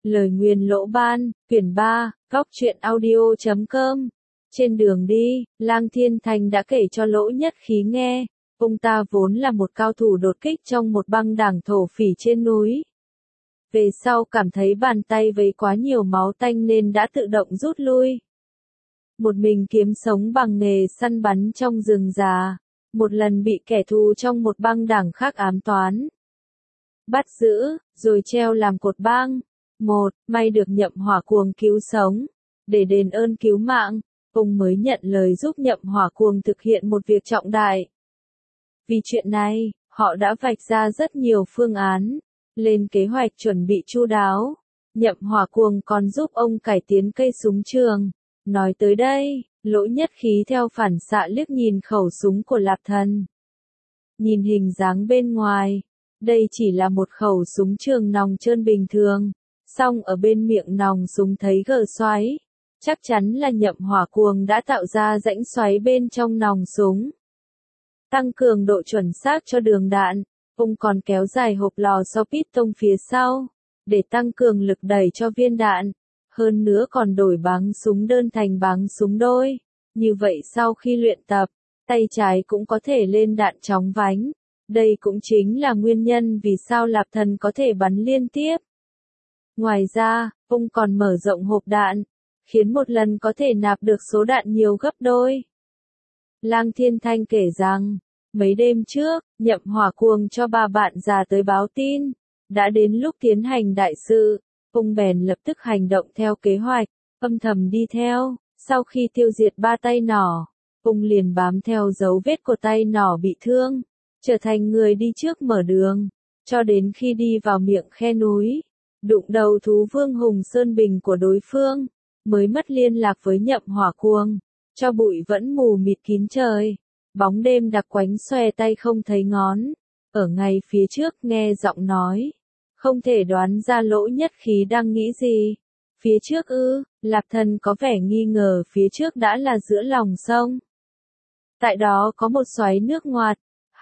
Lời nguyền lỗ ban, quyển 3, góc truyện audio.com. Trên đường đi, Lang Thiên Thành đã kể cho Lỗ Nhất Khí nghe, ông ta vốn là một cao thủ đột kích trong một băng đảng thổ phỉ trên núi. Về sau cảm thấy bàn tay vấy quá nhiều máu tanh nên đã tự động rút lui. Một mình kiếm sống bằng nghề săn bắn trong rừng già, một lần bị kẻ thù trong một băng đảng khác ám toán. Bắt giữ, rồi treo làm cột bang. May được Nhậm Hỏa Cuồng cứu sống. Để đền ơn cứu mạng, ông mới nhận lời giúp Nhậm Hỏa Cuồng thực hiện một việc trọng đại. Vì chuyện này, họ đã vạch ra rất nhiều phương án, lên kế hoạch chuẩn bị chu đáo. Nhậm Hỏa Cuồng còn giúp ông cải tiến cây súng trường. Nói tới đây, Lỗ Nhất Khí theo phản xạ liếc nhìn khẩu súng của Lạp Thần. Nhìn hình dáng bên ngoài, đây chỉ là một khẩu súng trường nòng trơn bình thường, song ở bên miệng nòng súng thấy gờ xoáy. Chắc chắn là Nhậm Hỏa Cuồng đã tạo ra rãnh xoáy bên trong nòng súng. Tăng cường độ chuẩn xác cho đường đạn, ông còn kéo dài hộp lò xo piston phía sau, để tăng cường lực đẩy cho viên đạn. Hơn nữa còn đổi báng súng đơn thành báng súng đôi. Như vậy sau khi luyện tập, tay trái cũng có thể lên đạn chóng vánh. Đây cũng chính là nguyên nhân vì sao Lạp Thần có thể bắn liên tiếp. Ngoài ra, ông còn mở rộng hộp đạn, khiến một lần có thể nạp được số đạn nhiều gấp đôi. Lang Thiên Thanh kể rằng, mấy đêm trước, Nhậm Hỏa Cuồng cho bà bạn già tới báo tin, đã đến lúc tiến hành đại sự. Ông bèn lập tức hành động theo kế hoạch, âm thầm đi theo. Sau khi tiêu diệt 3 tay nỏ, ông liền bám theo dấu vết của tay nỏ bị thương, trở thành người đi trước mở đường, cho đến khi đi vào miệng khe núi, đụng đầu thú vương Hùng Sơn Bình của đối phương, mới mất liên lạc với Nhậm Hỏa Cuồng. Cho bụi vẫn mù mịt kín trời, bóng đêm đặc quánh xòe tay không thấy ngón. Ở ngay phía trước nghe giọng nói, không thể đoán ra Lỗ Nhất Khí đang nghĩ gì. Phía trước ư? Lạp Thần có vẻ nghi ngờ phía trước đã là giữa lòng sông. Tại đó có một xoáy nước ngoạt.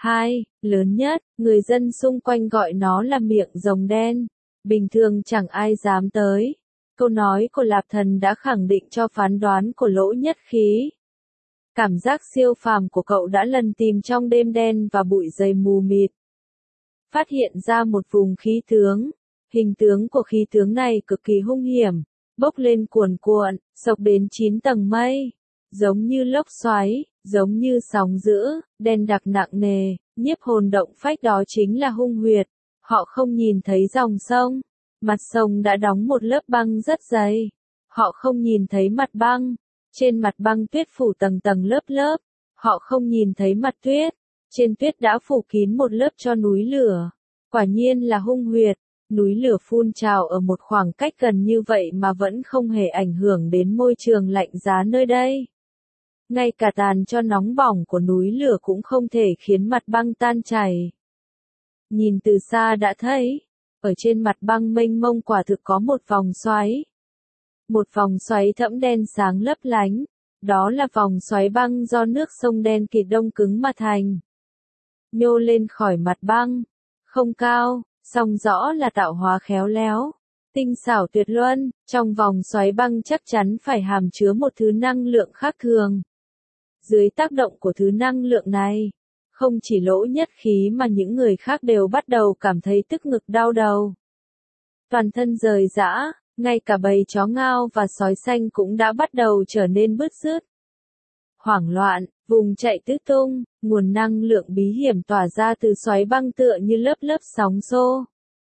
Lớn nhất, người dân xung quanh gọi nó là miệng rồng đen. Bình thường chẳng ai dám tới. Câu nói của Lạp Thần đã khẳng định cho phán đoán của Lỗ Nhất Khí. Cảm giác siêu phàm của cậu đã lần tìm trong đêm đen và bụi dày mù mịt. Phát hiện ra một vùng khí tướng. Hình tướng của khí tướng này cực kỳ hung hiểm, bốc lên cuồn cuộn, xộc đến 9 tầng mây, giống như lốc xoáy, giống như sóng dữ, đen đặc nặng nề, nhiếp hồn động phách. Đó chính là hung huyệt. Họ không nhìn thấy dòng sông, mặt sông đã đóng một lớp băng rất dày. Họ không nhìn thấy mặt băng, trên mặt băng tuyết phủ tầng tầng lớp lớp. Họ không nhìn thấy mặt tuyết, trên tuyết đã phủ kín một lớp cho núi lửa. Quả nhiên là hung huyệt. Núi lửa phun trào ở một khoảng cách gần như vậy mà vẫn không hề ảnh hưởng đến môi trường lạnh giá nơi đây. Ngay cả tàn cho nóng bỏng của núi lửa cũng không thể khiến mặt băng tan chảy. Nhìn từ xa đã thấy, ở trên mặt băng mênh mông quả thực có một vòng xoáy. Một vòng xoáy thẫm đen sáng lấp lánh, đó là vòng xoáy băng do nước sông đen kịt đông cứng mà thành. Nhô lên khỏi mặt băng, không cao, song rõ là tạo hóa khéo léo, tinh xảo tuyệt luân. Trong vòng xoáy băng chắc chắn phải hàm chứa một thứ năng lượng khác thường. Dưới tác động của thứ năng lượng này, không chỉ Lỗ Nhất Khí mà những người khác đều bắt đầu cảm thấy tức ngực đau đầu. Toàn thân rời rã, ngay cả bầy chó ngao và sói xanh cũng đã bắt đầu trở nên bứt rứt. Hoảng loạn, vùng chạy tứ tung, nguồn năng lượng bí hiểm tỏa ra từ xoáy băng tựa như lớp lớp sóng xô.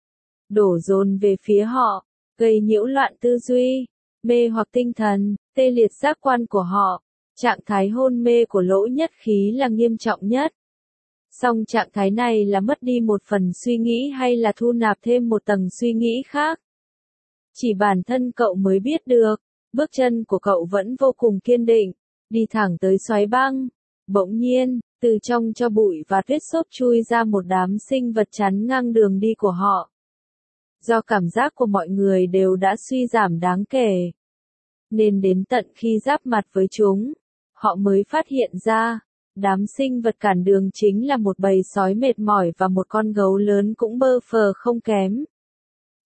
Đổ dồn về phía họ, gây nhiễu loạn tư duy, mê hoặc tinh thần, tê liệt giác quan của họ. Trạng thái hôn mê của Lỗ Nhất Khí là nghiêm trọng nhất. Song trạng thái này là mất đi một phần suy nghĩ hay là thu nạp thêm một tầng suy nghĩ khác? Chỉ bản thân cậu mới biết được. Bước chân của cậu vẫn vô cùng kiên định, đi thẳng tới xoáy băng. Bỗng nhiên, từ trong cho bụi và tuyết xốp chui ra một đám sinh vật chắn ngang đường đi của họ. Do cảm giác của mọi người đều đã suy giảm đáng kể, nên đến tận khi giáp mặt với chúng, họ mới phát hiện ra, đám sinh vật cản đường chính là một bầy sói mệt mỏi và một con gấu lớn cũng bơ phờ không kém.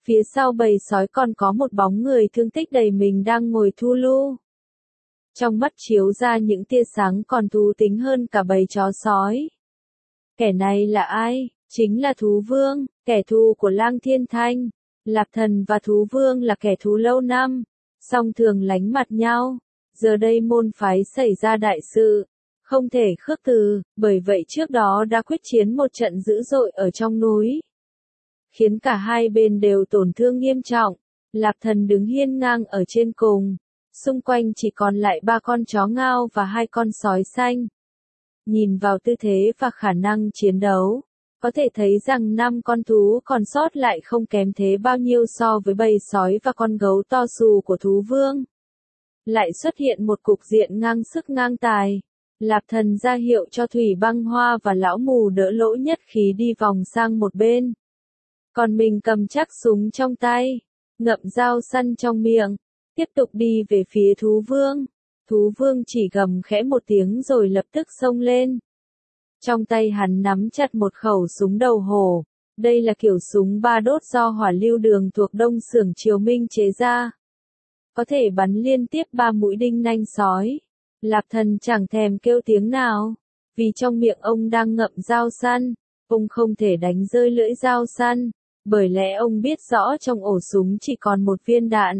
Phía sau bầy sói còn có một bóng người thương tích đầy mình đang ngồi thu lu. Trong mắt chiếu ra những tia sáng còn thú tính hơn cả bầy chó sói. Kẻ này là ai? Chính là thú vương, kẻ thù của Lang Thiên Thanh. Lạp Thần và thú vương là kẻ thù lâu năm, song thường lánh mặt nhau. Giờ đây môn phái xảy ra đại sự, không thể khước từ, bởi vậy trước đó đã quyết chiến một trận dữ dội ở trong núi, khiến cả hai bên đều tổn thương nghiêm trọng. Lạp Thần đứng hiên ngang ở trên cùng, xung quanh chỉ còn lại 3 con chó ngao và 2 con sói xanh. Nhìn vào tư thế và khả năng chiến đấu, có thể thấy rằng 5 con thú còn sót lại không kém thế bao nhiêu so với bầy sói và con gấu to xù của thú vương. Lại xuất hiện một cục diện ngang sức ngang tài. Lạp Thần ra hiệu cho Thủy Băng Hoa và lão mù đỡ Lỗ Nhất Khí đi vòng sang một bên. Còn mình cầm chắc súng trong tay, ngậm dao săn trong miệng, tiếp tục đi về phía thú vương. Thú vương chỉ gầm khẽ một tiếng rồi lập tức xông lên. Trong tay hắn nắm chặt một khẩu súng đầu hổ. Đây là kiểu súng 3 đốt do Hỏa Lưu Đường thuộc Đông Xưởng Triều Minh chế ra. Có thể bắn liên tiếp 3 mũi đinh nanh sói. Lạp Thần chẳng thèm kêu tiếng nào, vì trong miệng ông đang ngậm dao săn, ông không thể đánh rơi lưỡi dao săn, bởi lẽ ông biết rõ trong ổ súng chỉ còn một viên đạn.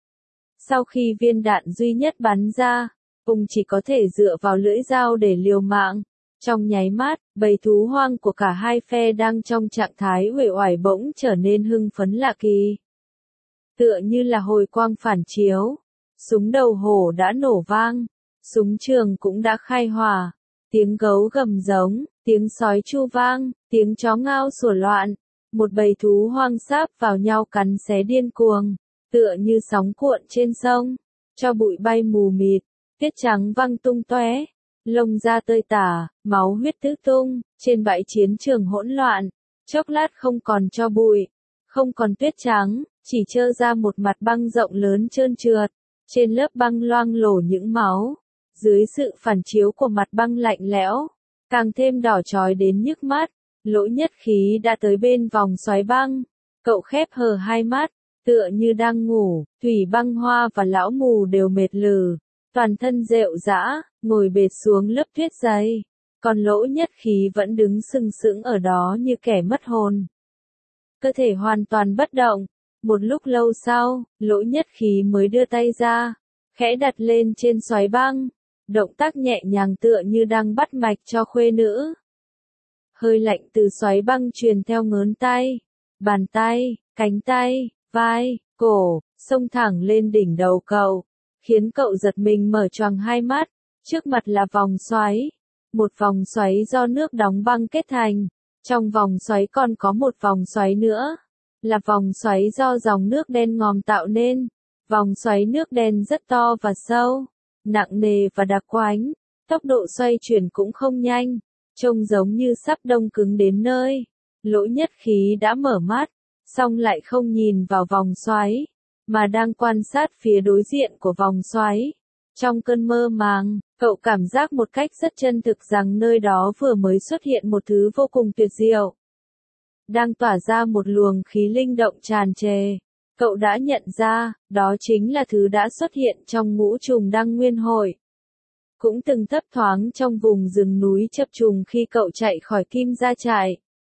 Sau khi viên đạn duy nhất bắn ra, ông chỉ có thể dựa vào lưỡi dao để liều mạng. Trong nháy mắt, bầy thú hoang của cả hai phe đang trong trạng thái uể oải bỗng trở nên hưng phấn lạ kỳ. Tựa như là hồi quang phản chiếu, súng đầu hổ đã nổ vang, súng trường cũng đã khai hỏa, tiếng gấu gầm giống, tiếng sói chu vang, tiếng chó ngao sủa loạn, một bầy thú hoang sáp vào nhau cắn xé điên cuồng, tựa như sóng cuộn trên sông, cho bụi bay mù mịt, tuyết trắng văng tung tóe, lông da tơi tả, máu huyết tứ tung, trên bãi chiến trường hỗn loạn, chốc lát không còn cho bụi, không còn tuyết trắng, chỉ trơ ra một mặt băng rộng lớn trơn trượt, trên lớp băng loang lổ những máu, dưới sự phản chiếu của mặt băng lạnh lẽo, càng thêm đỏ chói đến nhức mắt. Lỗ Nhất Khí đã tới bên vòng xoáy băng, cậu khép hờ hai mắt, tựa như đang ngủ. Thủy Băng Hoa và lão mù đều mệt lử, toàn thân rệu rã, ngồi bệt xuống lớp tuyết dày, còn Lỗ Nhất Khí vẫn đứng sừng sững ở đó như kẻ mất hồn, cơ thể hoàn toàn bất động. Một lúc lâu sau, Lỗ Nhất Khí mới đưa tay ra, khẽ đặt lên trên xoáy băng, động tác nhẹ nhàng tựa như đang bắt mạch cho khuê nữ. Hơi lạnh từ xoáy băng truyền theo ngón tay, bàn tay, cánh tay, vai, cổ, xông thẳng lên đỉnh đầu cậu, khiến cậu giật mình mở choàng hai mắt. Trước mặt là vòng xoáy, một vòng xoáy do nước đóng băng kết thành. Trong vòng xoáy còn có một vòng xoáy nữa, là vòng xoáy do dòng nước đen ngòm tạo nên. Vòng xoáy nước đen rất to và sâu, nặng nề và đặc quánh, tốc độ xoay chuyển cũng không nhanh, trông giống như sắp đông cứng đến nơi. Lỗ Nhất Khí đã mở mắt, song lại không nhìn vào vòng xoáy, mà đang quan sát phía đối diện của vòng xoáy. Trong cơn mơ màng, cậu cảm giác một cách rất chân thực rằng nơi đó vừa mới xuất hiện một thứ vô cùng tuyệt diệu, đang tỏa ra một luồng khí linh động tràn trề. Cậu đã nhận ra, đó chính là thứ đã xuất hiện trong ngũ trùng đăng nguyên hội. Cũng từng thấp thoáng trong vùng rừng núi chập trùng khi cậu chạy khỏi Kim Gia Trại.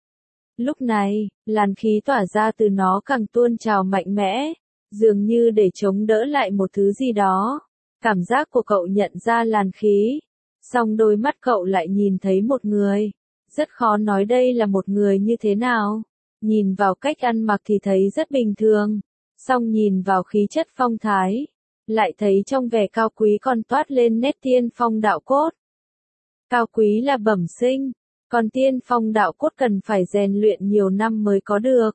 Lúc này, làn khí tỏa ra từ nó càng tuôn trào mạnh mẽ, dường như để chống đỡ lại một thứ gì đó. Cảm giác của cậu nhận ra làn khí, song đôi mắt cậu lại nhìn thấy một người. Rất khó nói đây là một người như thế nào. Nhìn vào cách ăn mặc thì thấy rất bình thường, song nhìn vào khí chất phong thái, lại thấy trong vẻ cao quý còn toát lên nét tiên phong đạo cốt. Cao quý là bẩm sinh, còn tiên phong đạo cốt cần phải rèn luyện nhiều năm mới có được.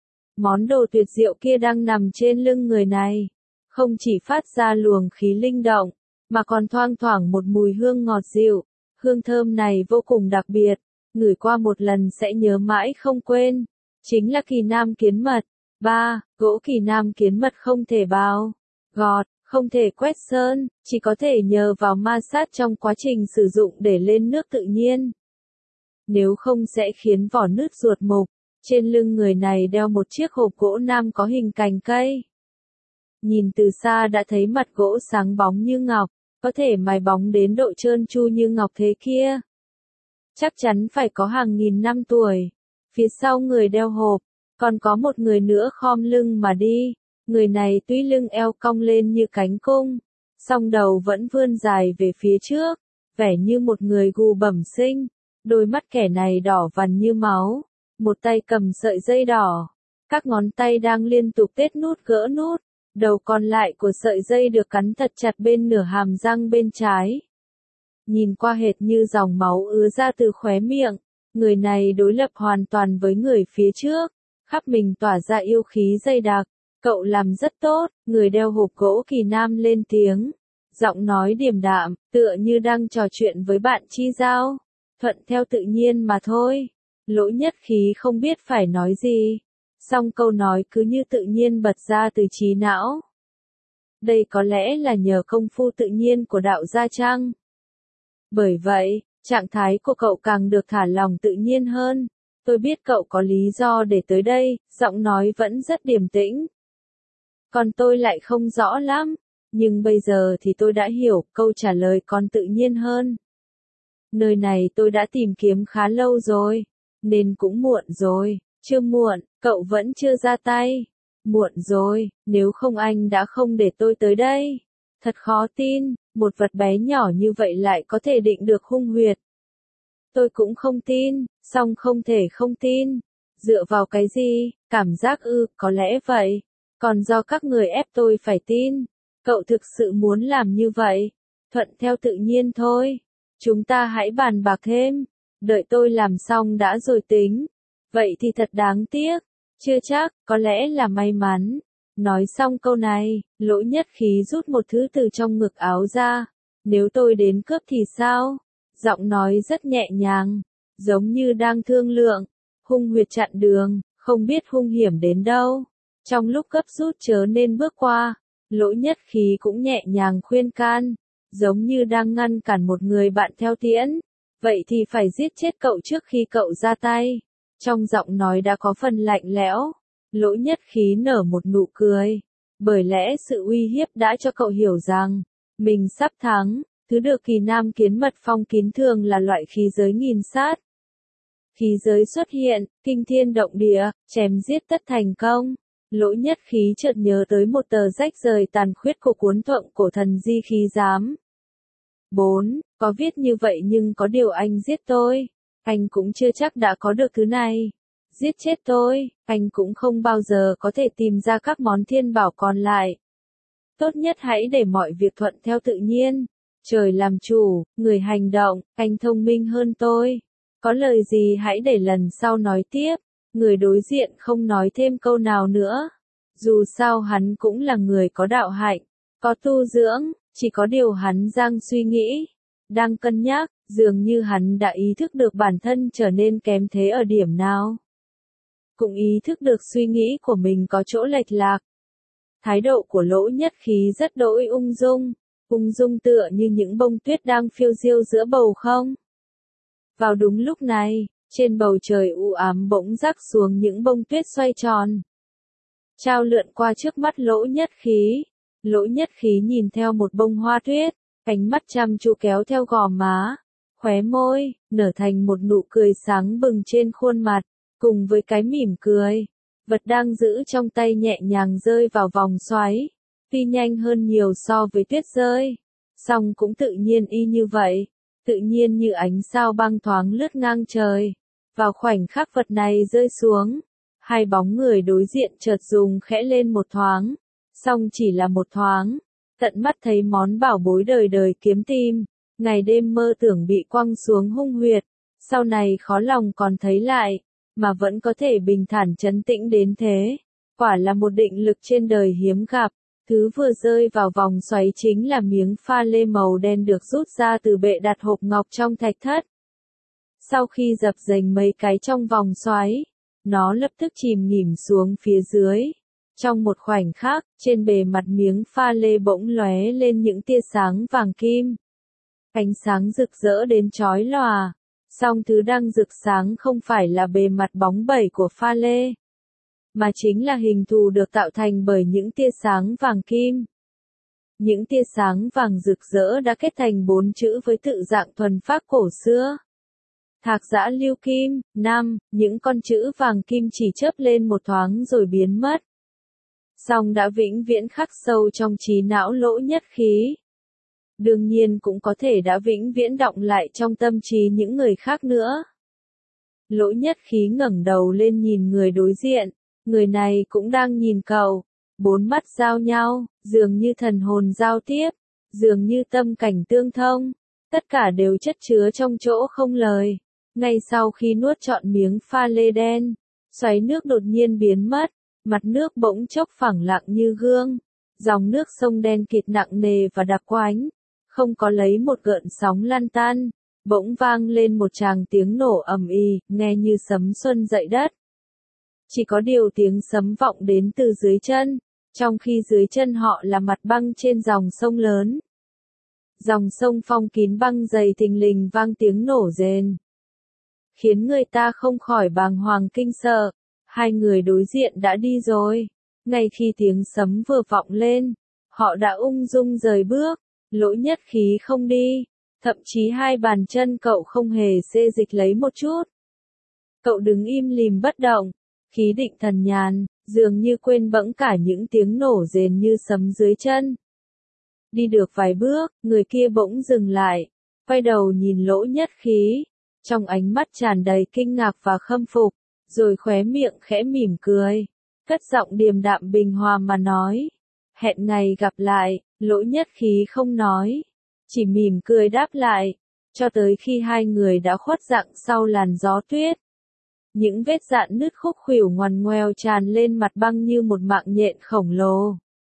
Món đồ tuyệt diệu kia đang nằm trên lưng người này, không chỉ phát ra luồng khí linh động, mà còn thoang thoảng một mùi hương ngọt dịu. Hương thơm này vô cùng đặc biệt, ngửi qua một lần sẽ nhớ mãi không quên. Chính là kỳ nam kiến mật. 3. Gỗ kỳ nam kiến mật không thể bào, gọt, không thể quét sơn, chỉ có thể nhờ vào ma sát trong quá trình sử dụng để lên nước tự nhiên. Nếu không sẽ khiến vỏ nứt ruột mục. Trên lưng người này đeo một chiếc hộp gỗ nam có hình cành cây. Nhìn từ xa đã thấy mặt gỗ sáng bóng như ngọc, có thể mài bóng đến độ trơn tru như ngọc thế kia. Chắc chắn phải có hàng nghìn năm tuổi. Phía sau người đeo hộp, còn có một người nữa khom lưng mà đi. Người này tuy lưng eo cong lên như cánh cung, song đầu vẫn vươn dài về phía trước, vẻ như một người gù bẩm sinh. Đôi mắt kẻ này đỏ vằn như máu, một tay cầm sợi dây đỏ, các ngón tay đang liên tục tết nút gỡ nút, đầu còn lại của sợi dây được cắn thật chặt bên nửa hàm răng bên trái. Nhìn qua hệt như dòng máu ứa ra từ khóe miệng, người này đối lập hoàn toàn với người phía trước, khắp mình tỏa ra yêu khí dày đặc. Cậu làm rất tốt, người đeo hộp gỗ Kỳ Nam lên tiếng, giọng nói điềm đạm, tựa như đang trò chuyện với bạn chi giao, thuận theo tự nhiên mà thôi. Lỗ Nhất Khí không biết phải nói gì, song câu nói cứ như tự nhiên bật ra từ trí não. Đây có lẽ là nhờ công phu tự nhiên của đạo gia chăng? Bởi vậy, trạng thái của cậu càng được thả lỏng tự nhiên hơn. Tôi biết cậu có lý do để tới đây, giọng nói vẫn rất điềm tĩnh. Còn tôi lại không rõ lắm, nhưng bây giờ thì tôi đã hiểu, câu trả lời còn tự nhiên hơn. Nơi này tôi đã tìm kiếm khá lâu rồi, nên cũng muộn rồi. Chưa muộn, cậu vẫn chưa ra tay. Muộn rồi, nếu không anh đã không để tôi tới đây. Thật khó tin, một vật bé nhỏ như vậy lại có thể định được hung huyệt. Tôi cũng không tin, song không thể không tin. Dựa vào cái gì? Cảm giác có lẽ vậy. Còn do các người ép tôi phải tin. Cậu thực sự muốn làm như vậy. Thuận theo tự nhiên thôi. Chúng ta hãy bàn bạc thêm. Đợi tôi làm xong đã rồi tính. Vậy thì thật đáng tiếc. Chưa chắc, có lẽ là may mắn. Nói xong câu này, Lỗ Nhất Khí rút một thứ từ trong ngực áo ra. Nếu tôi đến cướp thì sao? Giọng nói rất nhẹ nhàng, giống như đang thương lượng. Hung huyệt chặn đường, không biết hung hiểm đến đâu. Trong lúc gấp rút chớ nên bước qua, Lỗ Nhất Khí cũng nhẹ nhàng khuyên can, giống như đang ngăn cản một người bạn theo tiễn. Vậy thì phải giết chết cậu trước khi cậu ra tay. Trong giọng nói đã có phần lạnh lẽo. Lỗ Nhất Khí nở một nụ cười. Bởi lẽ sự uy hiếp đã cho cậu hiểu rằng, mình sắp thắng. Thứ được Kỳ Nam Kiến Mật phong kín thường là loại khí giới nghìn sát. Khí giới xuất hiện, kinh thiên động địa, chém giết tất thành công. Lỗ Nhất Khí chợt nhớ tới một tờ rách rời tàn khuyết của cuốn Thượng Cổ Thần Di Khí Giám. 4. Có viết như vậy nhưng có điều anh giết tôi. Anh cũng chưa chắc đã có được thứ này. Giết chết tôi, anh cũng không bao giờ có thể tìm ra các món thiên bảo còn lại. Tốt nhất hãy để mọi việc thuận theo tự nhiên. Trời làm chủ, người hành động, anh thông minh hơn tôi. Có lời gì hãy để lần sau nói tiếp. Người đối diện không nói thêm câu nào nữa. Dù sao hắn cũng là người có đạo hạnh, có tu dưỡng, chỉ có điều hắn đang suy nghĩ, đang cân nhắc, dường như hắn đã ý thức được bản thân trở nên kém thế ở điểm nào. Cũng ý thức được suy nghĩ của mình có chỗ lệch lạc. Thái độ của Lỗ Nhất Khí rất đỗi ung dung tựa như những bông tuyết đang phiêu diêu giữa bầu không. Vào đúng lúc này, trên bầu trời u ám bỗng rắc xuống những bông tuyết xoay tròn, trao lượn qua trước mắt Lỗ Nhất Khí. Lỗ Nhất Khí nhìn theo một bông hoa tuyết, ánh mắt chăm chú kéo theo gò má, khóe môi, nở thành một nụ cười sáng bừng trên khuôn mặt, cùng với cái mỉm cười. Vật đang giữ trong tay nhẹ nhàng rơi vào vòng xoáy, tuy nhanh hơn nhiều so với tuyết rơi, song cũng tự nhiên y như vậy, tự nhiên như ánh sao băng thoáng lướt ngang trời. Vào khoảnh khắc vật này rơi xuống, hai bóng người đối diện chợt rung khẽ lên một thoáng, song chỉ là một thoáng, tận mắt thấy món bảo bối đời đời kiếm tìm, ngày đêm mơ tưởng bị quăng xuống hung huyệt, sau này khó lòng còn thấy lại, mà vẫn có thể bình thản trấn tĩnh đến thế. Quả là một định lực trên đời hiếm gặp. Thứ vừa rơi vào vòng xoáy chính là miếng pha lê màu đen được rút ra từ bệ đặt hộp ngọc trong thạch thất. Sau khi dập dềnh mấy cái trong vòng xoáy, nó lập tức chìm nghỉm xuống phía dưới. Trong một khoảnh khắc, trên bề mặt miếng pha lê bỗng lóe lên những tia sáng vàng kim. Ánh sáng rực rỡ đến chói lòa, Song thứ đang rực sáng không phải là bề mặt bóng bẩy của pha lê, mà chính là hình thù được tạo thành bởi những tia sáng vàng kim. Những tia sáng vàng rực rỡ đã kết thành 4 chữ với tự dạng thuần phác cổ xưa. Thạc Giã Lưu Kim, năm, những con chữ vàng kim chỉ chớp lên một thoáng rồi biến mất. Song đã vĩnh viễn khắc sâu trong trí não Lỗ Nhất Khí. Đương nhiên cũng có thể đã vĩnh viễn đọng lại trong tâm trí những người khác nữa. Lỗ Nhất Khí ngẩng đầu lên nhìn người đối diện, người này cũng đang nhìn cậu. 4 mắt giao nhau, dường như thần hồn giao tiếp, dường như tâm cảnh tương thông, tất cả đều chất chứa trong chỗ không lời. Ngay sau khi nuốt trọn miếng pha lê đen, xoáy nước đột nhiên biến mất, mặt nước bỗng chốc phẳng lặng như gương, dòng nước sông đen kịt nặng nề và đặc quánh, không có lấy một gợn sóng lăn tăn, bỗng vang lên một tràng tiếng nổ ầm ĩ, nghe như sấm xuân dậy đất. Chỉ có điều tiếng sấm vọng đến từ dưới chân, trong khi dưới chân họ là mặt băng trên dòng sông lớn. Dòng sông phong kín băng dày thình lình vang tiếng nổ rền, khiến người ta không khỏi bàng hoàng kinh sợ. Hai người đối diện đã đi rồi. Ngay khi tiếng sấm vừa vọng lên, họ đã ung dung rời bước. Lỗ Nhất Khí không đi, thậm chí hai bàn chân cậu không hề xê dịch lấy một chút. Cậu đứng im lìm bất động, khí định thần nhàn, dường như quên bẵng cả những tiếng nổ rền như sấm dưới chân. Đi được vài bước, người kia bỗng dừng lại, quay đầu nhìn Lỗ Nhất Khí, trong ánh mắt tràn đầy kinh ngạc và khâm phục, rồi khóe miệng khẽ mỉm cười, cất giọng điềm đạm bình hòa mà nói: "Hẹn ngày gặp lại." Lỗ Nhất Khí không nói, chỉ mỉm cười đáp lại, cho tới khi hai người đã khuất dạng sau làn gió tuyết. Những vết rạn nứt khúc khuỷu ngoằn ngoèo tràn lên mặt băng như một mạng nhện khổng lồ,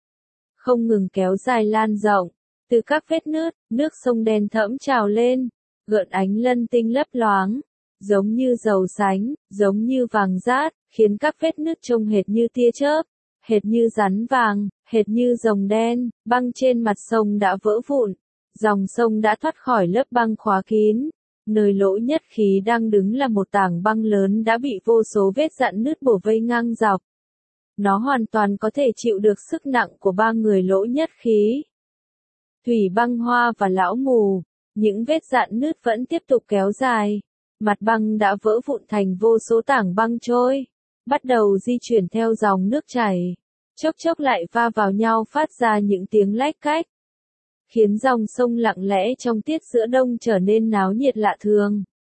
không ngừng kéo dài lan rộng. Từ các vết nứt, nước sông đen thẫm trào lên, gợn ánh lân tinh lấp loáng, giống như dầu sánh, giống như vàng rát, khiến các vết nứt trông hệt như tia chớp, hệt như rắn vàng, hệt như rồng đen. Băng trên mặt sông đã vỡ vụn, dòng sông đã thoát khỏi lớp băng khóa kín. Nơi Lỗ Nhất Khí đang đứng là một tảng băng lớn đã bị vô số vết rạn nứt bổ vây ngang dọc. Nó hoàn toàn có thể chịu được sức nặng của ba người Lỗ Nhất Khí. Thủy Băng Hoa và Lão Mù, những vết rạn nứt vẫn tiếp tục kéo dài. Mặt băng đã vỡ vụn thành vô số tảng băng trôi, bắt đầu di chuyển theo dòng nước chảy, chốc chốc lại va vào nhau phát ra những tiếng lách cách, khiến dòng sông lặng lẽ trong tiết giữa đông trở nên náo nhiệt lạ thường.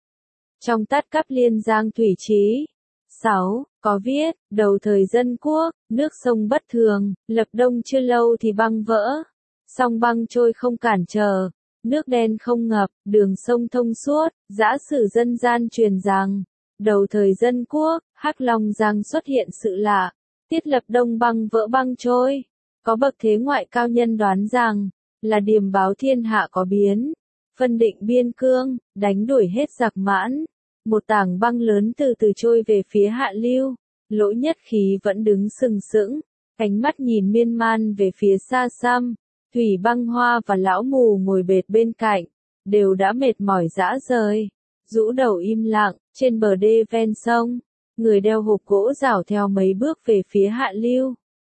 Trong Tát Cáp Liên Giang Thủy Chí 6, có viết, đầu thời Dân Quốc, nước sông bất thường, lập đông chưa lâu thì băng vỡ, song băng trôi không cản trở, nước đen không ngập, đường sông thông suốt. Dã sử dân gian truyền rằng, đầu thời Dân Quốc, Hắc Long Giang xuất hiện sự lạ, tiết lập đông băng vỡ băng trôi. Có bậc thế ngoại cao nhân đoán rằng, là điềm báo thiên hạ có biến, phân định biên cương, đánh đuổi hết giặc Mãn. Một tảng băng lớn từ từ trôi về phía hạ lưu. Lỗ Nhất Khí vẫn đứng sừng sững, ánh mắt nhìn miên man về phía xa xăm. Thủy Băng Hoa và Lão Mù ngồi bệt bên cạnh, đều đã mệt mỏi rã rời, rũ đầu im lặng. Trên bờ đê ven sông, người đeo hộp gỗ rảo theo mấy bước về phía hạ lưu.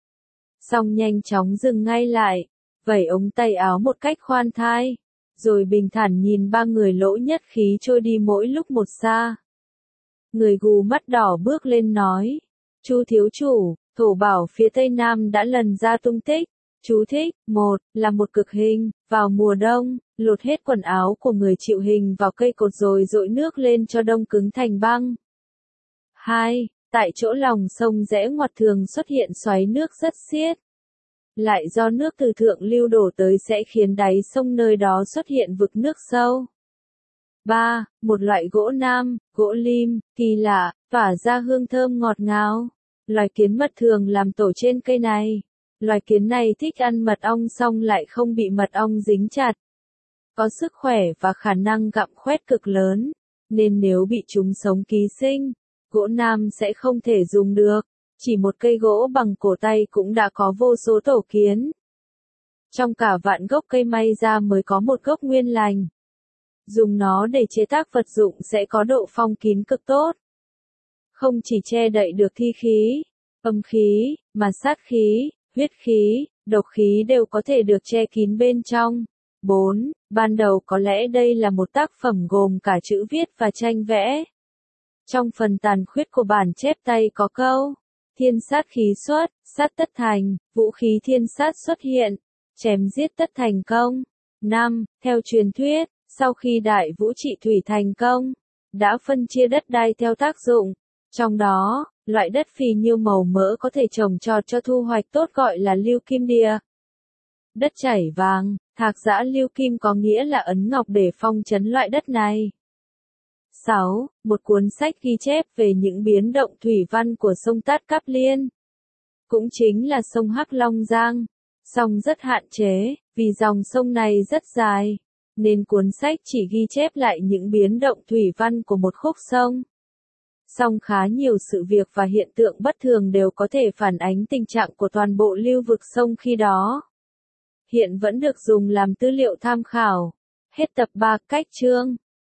Song nhanh chóng dừng ngay lại, vẩy ống tay áo một cách khoan thai, rồi bình thản nhìn ba người Lỗ Nhất Khí trôi đi mỗi lúc một xa. Người gù mắt đỏ bước lên nói: "Chu thiếu chủ, thổ bảo phía tây nam đã lần ra tung tích." Chú thích: 1. Là một cực hình, vào mùa đông, lột hết quần áo của người chịu hình vào cây cột rồi dội nước lên cho đông cứng thành băng. 2. Tại chỗ lòng sông rẽ ngoặt thường xuất hiện xoáy nước rất xiết. Lại do nước từ thượng lưu đổ tới sẽ khiến đáy sông nơi đó xuất hiện vực nước sâu. 3. Một loại gỗ nam, gỗ lim, kỳ lạ, tỏa ra hương thơm ngọt ngào. Loài kiến mật thường làm tổ trên cây này. Loài kiến này thích ăn mật ong song lại không bị mật ong dính chặt. Có sức khỏe và khả năng gặm khoét cực lớn, nên nếu bị chúng sống ký sinh, gỗ nam sẽ không thể dùng được. Chỉ một cây gỗ bằng cổ tay cũng đã có vô số tổ kiến. Trong cả vạn gốc cây may ra mới có một gốc nguyên lành. Dùng nó để chế tác vật dụng sẽ có độ phong kín cực tốt. Không chỉ che đậy được thi khí, âm khí, mà sát khí, huyết khí, độc khí đều có thể được che kín bên trong. 4. Ban đầu có lẽ đây là một tác phẩm gồm cả chữ viết và tranh vẽ. Trong phần tàn khuyết của bản chép tay có câu: thiên sát khí xuất, sát tất thành, vũ khí thiên sát xuất hiện, chém giết tất thành công. 5. Theo truyền thuyết, sau khi Đại Vũ Trị Thủy thành công, đã phân chia đất đai theo tác dụng. Trong đó, loại đất phì nhiêu màu mỡ có thể trồng trọt cho thu hoạch tốt gọi là lưu kim địa. Đất chảy vàng, thạc giã lưu kim có nghĩa là ấn ngọc để phong trấn loại đất này. 6. Một cuốn sách ghi chép về những biến động thủy văn của sông Tát Cáp Liên, cũng chính là sông Hắc Long Giang. Song rất hạn chế, vì dòng sông này rất dài, nên cuốn sách chỉ ghi chép lại những biến động thủy văn của một khúc sông. Song khá nhiều sự việc và hiện tượng bất thường đều có thể phản ánh tình trạng của toàn bộ lưu vực sông khi đó. Hiện vẫn được dùng làm tư liệu tham khảo. Hết tập 3 cách chương.